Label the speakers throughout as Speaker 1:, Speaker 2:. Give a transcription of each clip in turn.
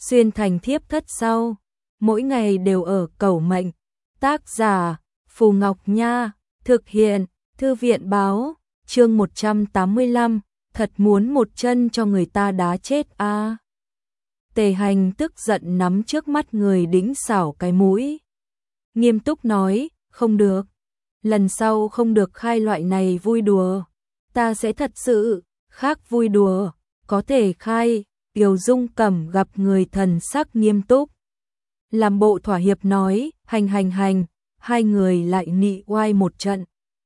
Speaker 1: xuyên thành thiếp thất sau, mỗi ngày đều ở cầu mệnh. Tác giả Phù Ngọc Nha, thực hiện Thư viện Báo, chương 185, thật muốn một chân cho người ta đá chết a. Tề Hành tức giận nắm trước mắt người đĩnh xảo cái mũi. Nghiêm túc nói, không được. Lần sau không được khai loại này vui đùa. Ta sẽ thật sự, khác vui đùa, có thể khai. Kiều Dung Cẩm gặp người thần sắc nghiêm túc. Làm bộ thỏa hiệp nói, hành, hai người lại nị oai một trận.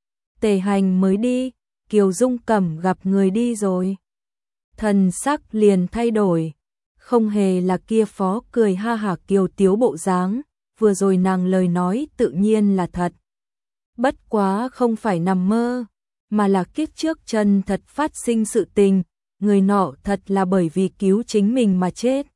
Speaker 1: Tề Hành mới đi, Kiều Dung Cẩm gặp người đi rồi. Thần sắc liền thay đổi, không hề là kia phó cười ha hả kiều tiếu bộ dáng, vừa rồi nàng lời nói tự nhiên là thật. Bất quá không phải nằm mơ, mà là kiếp trước chân thật phát sinh sự tình, người nọ thật là bởi vì cứu chính mình mà chết.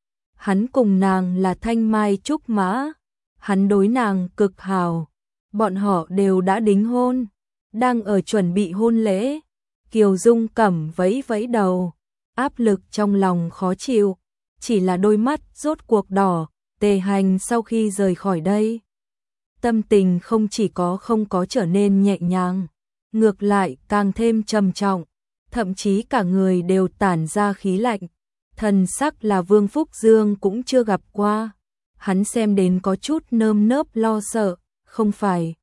Speaker 1: Hắn cùng nàng là thanh mai trúc mã, hắn đối nàng cực hảo, bọn họ đều đã đính hôn, đang ở chuẩn bị hôn lễ. Kiều Dung Cẩm vẫy vẫy đầu, áp lực trong lòng khó chịu, chỉ là đôi mắt rốt cuộc đỏ. Tề Hành sau khi rời khỏi đây, tâm tình không chỉ không có trở nên nhẹ nhàng, ngược lại càng thêm trầm trọng, thậm chí cả người đều tản ra khí lạnh. Thần sắc là Vương Phúc Dương cũng chưa gặp qua, hắn xem đến có chút nơm nớp lo sợ, không phải.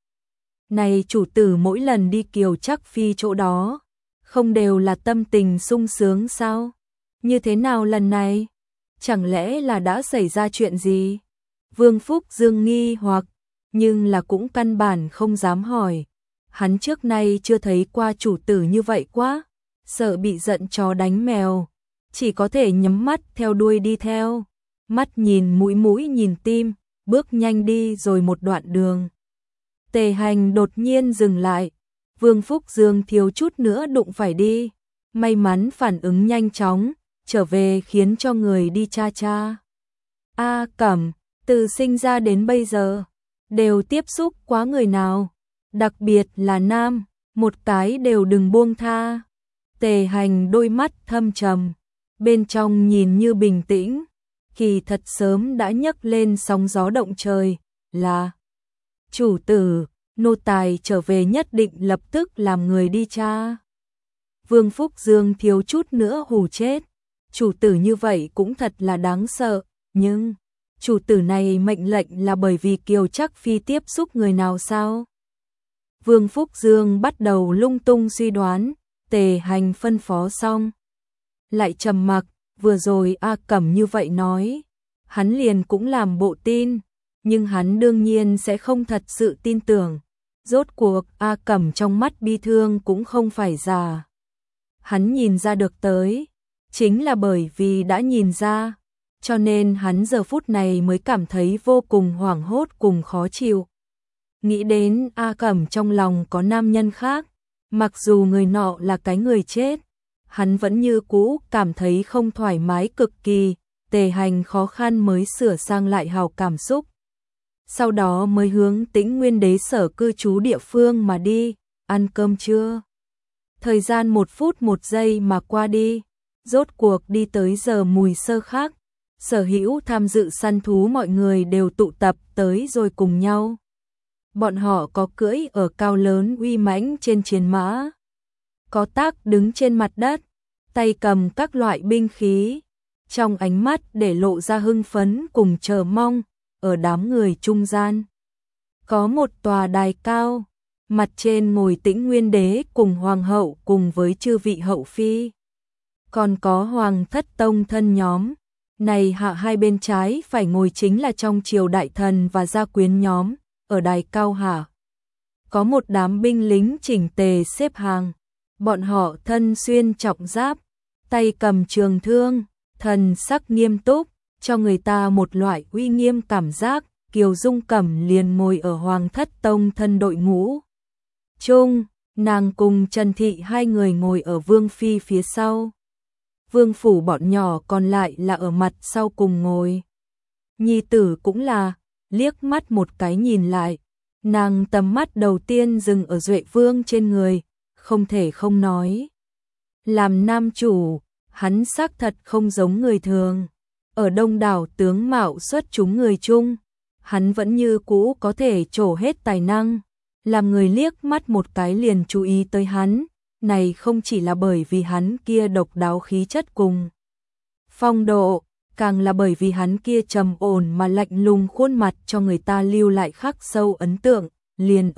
Speaker 1: Này chủ tử mỗi lần đi Kiều Trác Phi chỗ đó, không đều là tâm tình sung sướng sao? Như thế nào lần này? Chẳng lẽ là đã xảy ra chuyện gì? Vương Phúc Dương nghi hoặc, nhưng là cũng căn bản không dám hỏi. Hắn trước nay chưa thấy qua chủ tử như vậy quá, sợ bị giận chó đánh mèo, chỉ có thể nhắm mắt theo đuôi đi theo, mắt nhìn mũi nhìn tim, bước nhanh đi rồi một đoạn đường. Tề Hành đột nhiên dừng lại, Vương Phúc Dương thiếu chút nữa đụng phải đi, may mắn phản ứng nhanh chóng, trở về khiến cho người đi cha. A Cẩm, từ sinh ra đến bây giờ, đều tiếp xúc quá người nào, đặc biệt là nam, một cái đều đừng buông tha. Tề Hành đôi mắt thâm trầm, bên trong nhìn như bình tĩnh, kỳ thật sớm đã nhấc lên sóng gió động trời, là chủ tử, nô tài trở về nhất định lập tức làm người đi cha. Vương Phúc Dương thiếu chút nữa hù chết, chủ tử như vậy cũng thật là đáng sợ, nhưng chủ tử này mệnh lệnh là bởi vì Kiều Trác Phi tiếp xúc người nào sao? Vương Phúc Dương bắt đầu lung tung suy đoán. Tề Hành phân phó xong, lại trầm mặc, vừa rồi A Cẩm như vậy nói, hắn liền cũng làm bộ tin, nhưng hắn đương nhiên sẽ không thật sự tin tưởng. Rốt cuộc A Cẩm trong mắt bi thương cũng không phải giả. Hắn nhìn ra được tới, chính là bởi vì đã nhìn ra, cho nên hắn giờ phút này mới cảm thấy vô cùng hoảng hốt cùng khó chịu. Nghĩ đến A Cẩm trong lòng có nam nhân khác, mặc dù người nọ là cái người chết, hắn vẫn như cũ cảm thấy không thoải mái cực kỳ. Tề Hành khó khăn mới sửa sang lại hào cảm xúc, sau đó mới hướng Tĩnh Nguyên Đế sở cư trú địa phương mà đi. Ăn cơm chưa? Thời gian 1 phút 1 giây mà qua đi, rốt cuộc đi tới giờ mùi sơ khác, sở hữu tham dự săn thú mọi người đều tụ tập tới rồi cùng nhau. Bọn họ có cưỡi ở cao lớn uy mãnh trên chiến mã, có tác đứng trên mặt đất, tay cầm các loại binh khí, trong ánh mắt để lộ ra hưng phấn cùng chờ mong. Ở đám người trung gian, có một tòa đài cao, mặt trên ngồi Tĩnh Nguyên Đế cùng Hoàng hậu cùng với chư vị hậu phi. Còn có Hoàng thất tông thân nhóm, này hạ hai bên trái phải ngồi chính là trong triều đại thần và gia quyến nhóm. Ở đài cao hạ, có một đám binh lính chỉnh tề xếp hàng, bọn họ thân xuyên trọng giáp, tay cầm trường thương, thần sắc nghiêm túc, cho người ta một loại uy nghiêm cảm giác. Kiều Dung Cẩm liền ngồi ở Hoàng thất tông thân đội ngũ chung, nàng cùng Trần Thị hai người ngồi ở Vương phi phía sau. Vương phủ bọn nhỏ còn lại là ở mặt sau cùng ngồi. Nhi tử cũng là, liếc mắt một cái nhìn lại, nàng tầm mắt đầu tiên dừng ở Duệ Vương trên người, không thể không nói. Làm nam chủ, hắn xác thật không giống người thường. ở đông đảo tướng mạo xuất chúng người chung, hắn vẫn như cũ có thể trổ hết tài năng, làm người liếc mắt một cái liền chú ý tới hắn, này không chỉ là bởi vì hắn kia độc đáo khí chất cùng phong độ, càng là bởi vì hắn kia trầm ổn mà lạnh lùng khuôn mặt cho người ta lưu lại khắc sâu ấn tượng, liền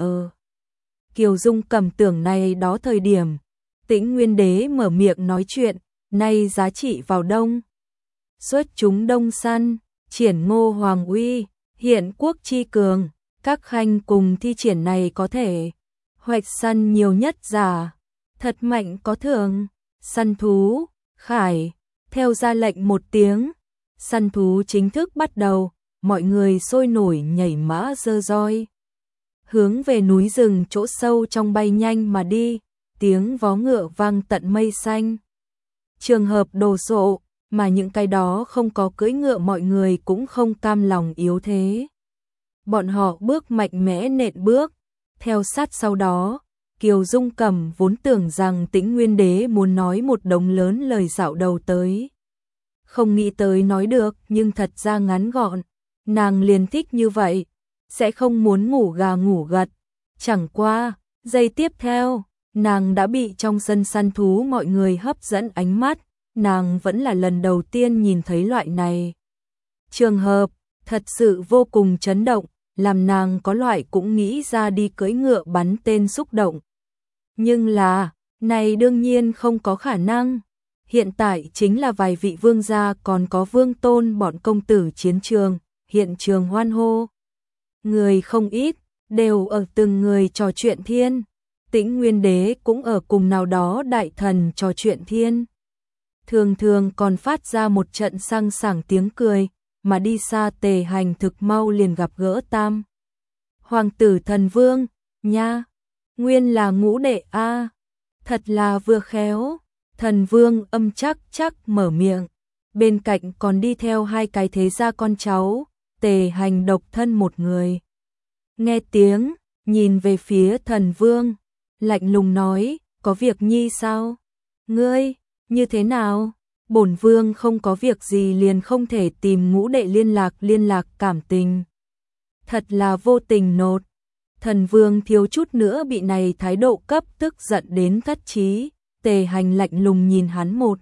Speaker 1: Kiều Dung cầm tưởng này đó thời điểm, Tĩnh Nguyên Đế mở miệng nói chuyện, nay giá trị vào đông. Xuất chúng đông săn, triển Ngô Hoàng uy, hiện quốc chi cường, các khanh cùng thi triển này có thể hoạch săn nhiều nhất giả, thật mạnh có thưởng, săn thú, khải, theo ra lệnh một tiếng, săn thú chính thức bắt đầu, mọi người sôi nổi nhảy mã giơ roi. Hướng về núi rừng chỗ sâu trong bay nhanh mà đi, tiếng vó ngựa vang tận mây xanh. Trường hợp đồ sộ, mà những cái đó không có cưỡi ngựa mọi người cũng không cam lòng yếu thế. Bọn họ bước mạnh mẽ nện bước, theo sát sau đó, Kiều Dung Cẩm vốn tưởng rằng Tĩnh Nguyên Đế muốn nói một đống lớn lời dạo đầu tới. Không nghĩ tới nói được nhưng thật ra ngắn gọn, nàng liền thích như vậy, sẽ không muốn ngủ gà ngủ gật. Chẳng qua, giây tiếp theo, nàng đã bị trong sân săn thú mọi người hấp dẫn ánh mắt, nàng vẫn là lần đầu tiên nhìn thấy loại này. Trường hợp, thật sự vô cùng chấn động, làm nàng có loại cũng nghĩ ra đi cưỡi ngựa bắn tên xúc động. Nhưng là, này đương nhiên không có khả năng. Hiện tại chính là vài vị vương gia còn có vương tôn bọn công tử chiến trường, hiện trường hoan hô. Người không ít, đều ở từng người trò chuyện thiên. Tĩnh Nguyên Đế cũng ở cùng nào đó đại thần trò chuyện thiên. Thường thường còn phát ra một trận sang sảng tiếng cười, mà đi xa Tề Hành thực mau liền gặp gỡ Tam Hoàng tử Thần Vương, nha, nguyên là ngũ đệ a, thật là vừa khéo. Thần Vương âm chắc chắc mở miệng, bên cạnh còn đi theo hai cái thế gia con cháu, Tề Hành độc thân một người. Nghe tiếng, nhìn về phía Thần Vương, lạnh lùng nói, có việc nhi sao? Ngươi, như thế nào? Bổn vương không có việc gì liền không thể tìm ngũ đệ liên lạc cảm tình. Thật là vô tình nột. Thần Vương thiếu chút nữa bị này thái độ cấp tức giận đến thất trí. Tề Hành lạnh lùng nhìn hắn một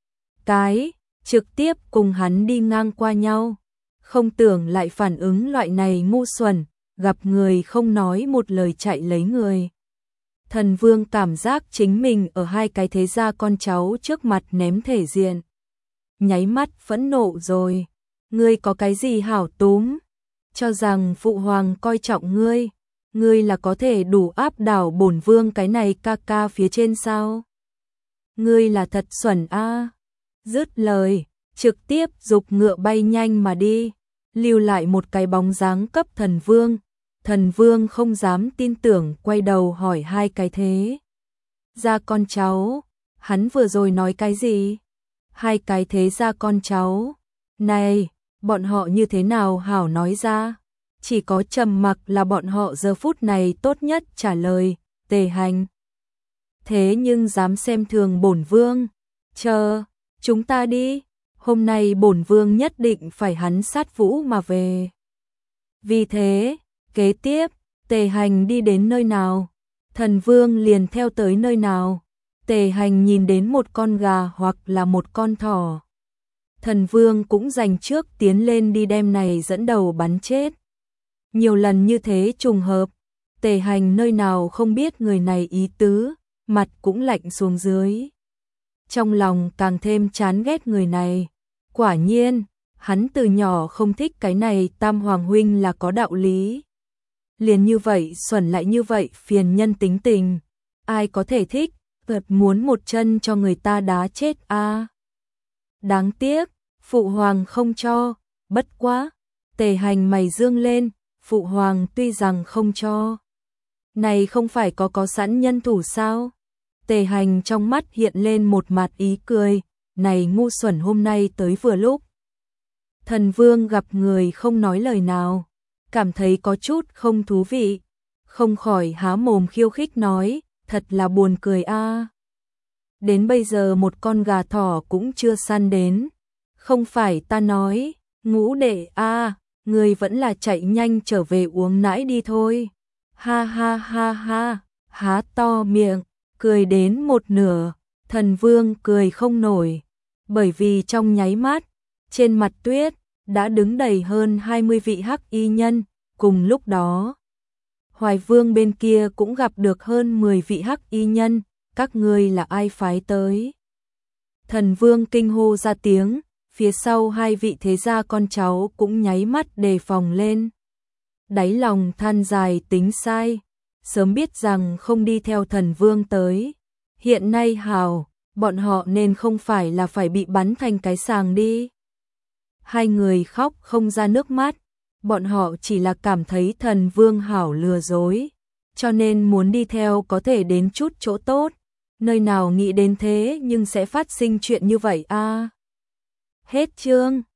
Speaker 1: cái, trực tiếp cùng hắn đi ngang qua nhau. Không tưởng lại phản ứng loại này ngu xuẩn, gặp người không nói một lời chạy lấy người. Thần Vương cảm giác chính mình ở hai cái thế gia con cháu trước mặt ném thể diện. Nháy mắt phẫn nộ rồi. Ngươi có cái gì hảo túm? Cho rằng phụ hoàng coi trọng ngươi. Ngươi là có thể đủ áp đảo bổn vương cái này ca ca phía trên sao? Ngươi là thật xuẩn a. Dứt lời, trực tiếp giục ngựa bay nhanh mà đi, lưu lại một cái bóng dáng cấp Thần Vương. Thần Vương không dám tin tưởng quay đầu hỏi hai cái thế gia con cháu, hắn vừa rồi nói cái gì? Hai cái thế gia con cháu, này, bọn họ như thế nào hảo nói ra? Chỉ có trầm mặc là bọn họ giờ phút này tốt nhất trả lời. Tề Hành, thế nhưng dám xem thường bổn vương, chờ, chúng ta đi, hôm nay bổn vương nhất định phải hắn sát vũ mà về. Vì thế, kế tiếp, Tề Hành đi đến nơi nào, Thần Vương liền theo tới nơi nào. Tề Hành nhìn đến một con gà hoặc là một con thỏ, Thần Vương cũng dành trước tiến lên đi đem này dẫn đầu bắn chết. Nhiều lần như thế trùng hợp, Tề Hành nơi nào không biết người này ý tứ, mặt cũng lạnh xuống dưới. Trong lòng càng thêm chán ghét người này. Quả nhiên, hắn từ nhỏ không thích cái này Tam Hoàng huynh là có đạo lý. Liền như vậy xuẩn lại như vậy phiền nhân tính tình. Ai có thể thích, thật muốn một chân cho người ta đá chết a. Đáng tiếc, phụ hoàng không cho, bất quá. Tề Hành mày dương lên, phụ hoàng tuy rằng không cho. Này không phải có sẵn nhân thủ sao? Tề Hành trong mắt hiện lên một mặt ý cười, này ngu xuẩn hôm nay tới vừa lúc. Thần Vương gặp người không nói lời nào, cảm thấy có chút không thú vị, không khỏi há mồm khiêu khích nói, thật là buồn cười a. Đến bây giờ một con gà thỏ cũng chưa săn đến, Không phải ta nói, Ngũ đệ a, người vẫn là chạy nhanh trở về uống nãi đi thôi. Ha ha ha ha, há to miệng, cười đến một nửa, Thần Vương cười không nổi, bởi vì trong nháy mắt, trên mặt tuyết đã đứng đầy hơn 20 vị hắc y nhân, cùng lúc đó Hoài Vương bên kia cũng gặp được hơn 10 vị hắc y nhân, các ngươi là ai phái tới? Thần Vương kinh hô ra tiếng, phía sau hai vị thế gia con cháu cũng nháy mắt đề phòng lên. Đáy lòng than dài tính sai, sớm biết rằng không đi theo Thần Vương tới. Hiện nay hào, bọn họ nên không phải là phải bị bắn thành cái sàng đi. Hai người khóc không ra nước mắt, bọn họ chỉ là cảm thấy Thần Vương hảo lừa dối, cho nên muốn đi theo có thể đến chút chỗ tốt, nơi nào nghĩ đến thế nhưng sẽ phát sinh chuyện như vậy a. Hết chương.